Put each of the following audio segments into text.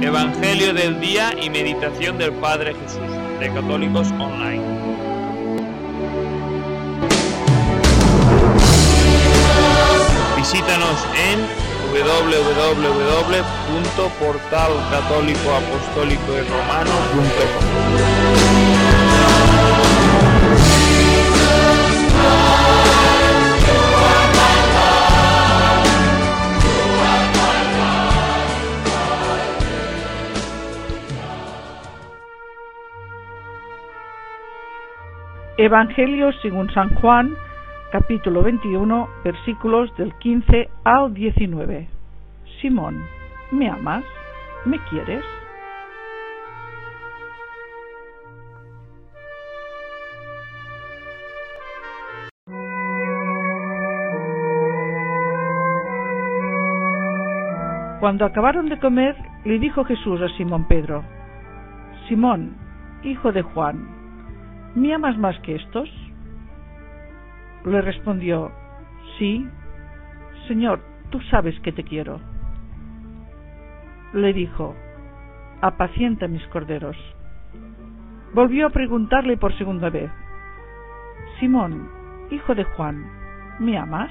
Evangelio del día y meditación del Padre Jesús, de Católicos Online. Visítanos en www.portalcatólicoapostólicoyromano.com. Evangelio según San Juan, capítulo 21, versículos del 15 al 19. Simón, ¿me amas? ¿Me quieres? Cuando acabaron de comer, le dijo Jesús a Simón Pedro: Simón, hijo de Juan, ¿me amas más que estos? Le respondió: Sí, Señor, tú sabes que te quiero. Le dijo: Apacienta mis corderos. Volvió a preguntarle por segunda vez: Simón, hijo de Juan, ¿me amas?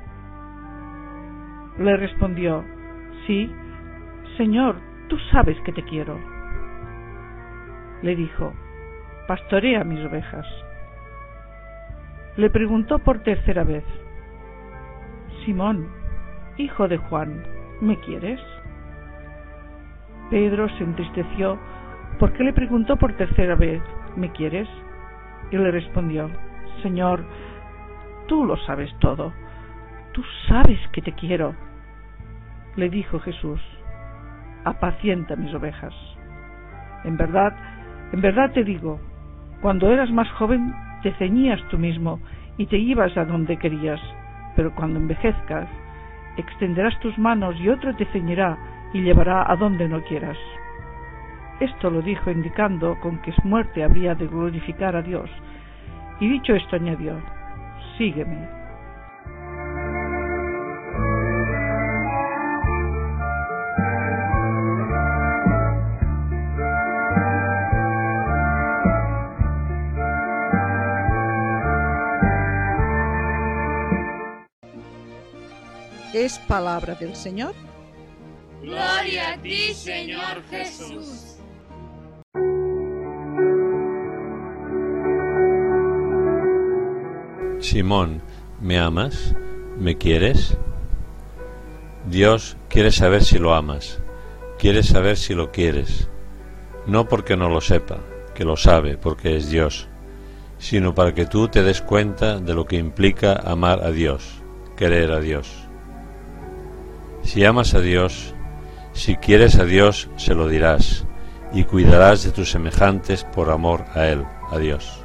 Le respondió: Sí, Señor, tú sabes que te quiero. Le dijo: Pastorea mis ovejas. Le preguntó por tercera vez: Simón, hijo de Juan, ¿me quieres? Pedro se entristeció porque le preguntó por tercera vez: ¿me quieres? Y le respondió: Señor, tú lo sabes todo, tú sabes que te quiero. Le dijo Jesús: Apacienta mis ovejas. En verdad te digo, cuando eras más joven te ceñías tú mismo y te ibas a donde querías, pero cuando envejezcas extenderás tus manos y otro te ceñirá y llevará a donde no quieras. Esto lo dijo indicando con que su muerte habría de glorificar a Dios, y dicho esto añadió: Sígueme. Es palabra del Señor. Gloria a ti, Señor Jesús. Simón, ¿me amas? ¿Me quieres? Dios quiere saber si lo amas, quiere saber si lo quieres, no porque no lo sepa, que lo sabe porque es Dios, sino para que tú te des cuenta de lo que implica amar a Dios, querer a Dios. Si amas a Dios, si quieres a Dios, se lo dirás, y cuidarás de tus semejantes por amor a Él, a Dios.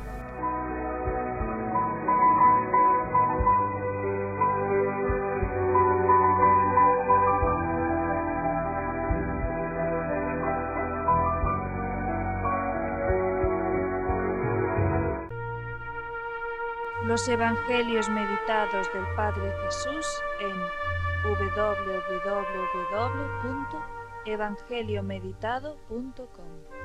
Los Evangelios meditados del Padre Jesús en www.evangeliomeditado.com.